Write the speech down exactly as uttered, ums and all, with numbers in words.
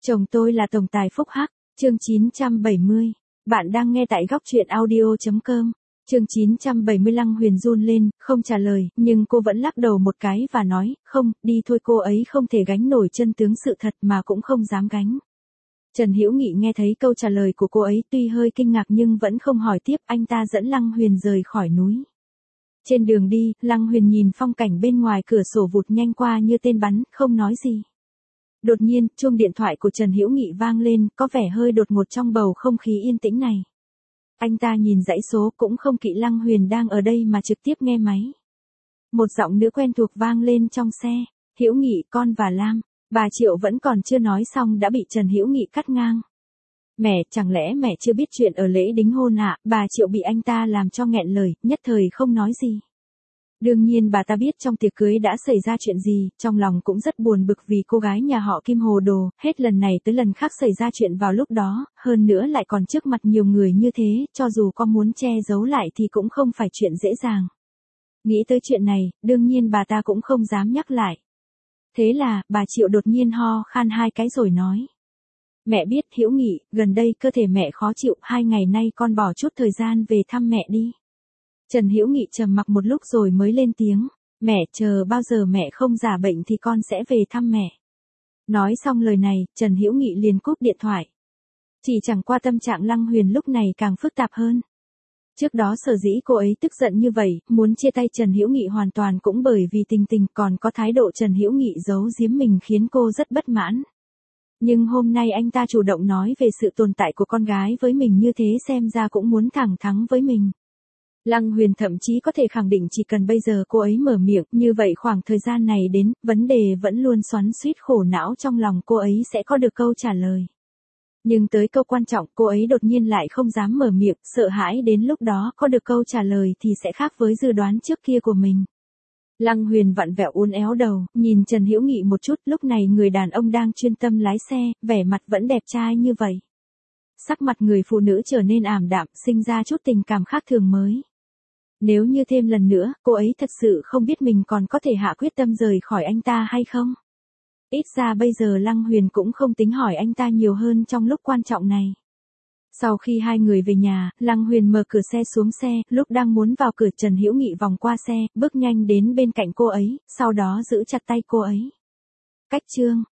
Chồng tôi là tổng tài phúc hắc, chương chín trăm bảy mươi. Bạn đang nghe tại góc truyện audio.com. Chương chín trăm bảy mươi. Lăng Huyền run lên, không trả lời, nhưng cô vẫn lắc đầu một cái và nói, không, đi thôi. Cô ấy không thể gánh nổi chân tướng sự thật mà cũng không dám gánh. Trần Hữu Nghị nghe thấy câu trả lời của cô ấy, tuy hơi kinh ngạc nhưng vẫn không hỏi tiếp. Anh ta dẫn Lăng Huyền rời khỏi núi. Trên đường đi, Lăng Huyền nhìn phong cảnh bên ngoài cửa sổ vụt nhanh qua như tên bắn, không nói gì. Đột nhiên, chuông điện thoại của Trần Hữu Nghị vang lên, có vẻ hơi đột ngột trong bầu không khí yên tĩnh này. Anh ta nhìn dãy số, cũng không kỵ Lăng Huyền đang ở đây mà trực tiếp nghe máy. Một giọng nữ quen thuộc vang lên trong xe. Hữu Nghị, con và Lam. Bà Triệu vẫn còn chưa nói xong đã bị Trần Hữu Nghị cắt ngang. Mẹ, chẳng lẽ mẹ chưa biết chuyện ở lễ đính hôn à? Bà Triệu bị anh ta làm cho nghẹn lời, nhất thời không nói gì. Đương nhiên bà ta biết trong tiệc cưới đã xảy ra chuyện gì, trong lòng cũng rất buồn bực vì cô gái nhà họ Kim hồ đồ, hết lần này tới lần khác xảy ra chuyện vào lúc đó, hơn nữa lại còn trước mặt nhiều người như thế, cho dù có muốn che giấu lại thì cũng không phải chuyện dễ dàng. Nghĩ tới chuyện này, đương nhiên bà ta cũng không dám nhắc lại. Thế là, bà Triệu đột nhiên ho khan hai cái rồi nói. Mẹ biết, Hữu Nghị, gần đây cơ thể mẹ khó chịu, hai ngày nay con bỏ chút thời gian về thăm mẹ đi. Trần Hữu Nghị trầm mặc một lúc rồi mới lên tiếng, mẹ, chờ bao giờ mẹ không giả bệnh thì con sẽ về thăm mẹ. Nói xong lời này, Trần Hữu Nghị liền cúp điện thoại. Chỉ chẳng qua tâm trạng Lăng Huyền lúc này càng phức tạp hơn. Trước đó sở dĩ cô ấy tức giận như vậy, muốn chia tay Trần Hữu Nghị hoàn toàn cũng bởi vì Tình Tình, còn có thái độ Trần Hữu Nghị giấu giếm mình khiến cô rất bất mãn. Nhưng hôm nay anh ta chủ động nói về sự tồn tại của con gái với mình như thế, xem ra cũng muốn thẳng thắn với mình. Lăng Huyền thậm chí có thể khẳng định chỉ cần bây giờ cô ấy mở miệng, như vậy khoảng thời gian này đến, vấn đề vẫn luôn xoắn xuýt khổ não trong lòng cô ấy sẽ có được câu trả lời. Nhưng tới câu quan trọng, cô ấy đột nhiên lại không dám mở miệng, sợ hãi đến lúc đó có được câu trả lời thì sẽ khác với dự đoán trước kia của mình. Lăng Huyền vặn vẹo uốn éo đầu, nhìn Trần Hữu Nghị một chút, lúc này người đàn ông đang chuyên tâm lái xe, vẻ mặt vẫn đẹp trai như vậy. Sắc mặt người phụ nữ trở nên ảm đạm, sinh ra chút tình cảm khác thường mới. Nếu như thêm lần nữa, cô ấy thật sự không biết mình còn có thể hạ quyết tâm rời khỏi anh ta hay không. Ít ra bây giờ Lăng Huyền cũng không tính hỏi anh ta nhiều hơn trong lúc quan trọng này. Sau khi hai người về nhà, Lăng Huyền mở cửa xe xuống xe, lúc đang muốn vào cửa Trần Hữu Nghị vòng qua xe, bước nhanh đến bên cạnh cô ấy, sau đó giữ chặt tay cô ấy. Cách chương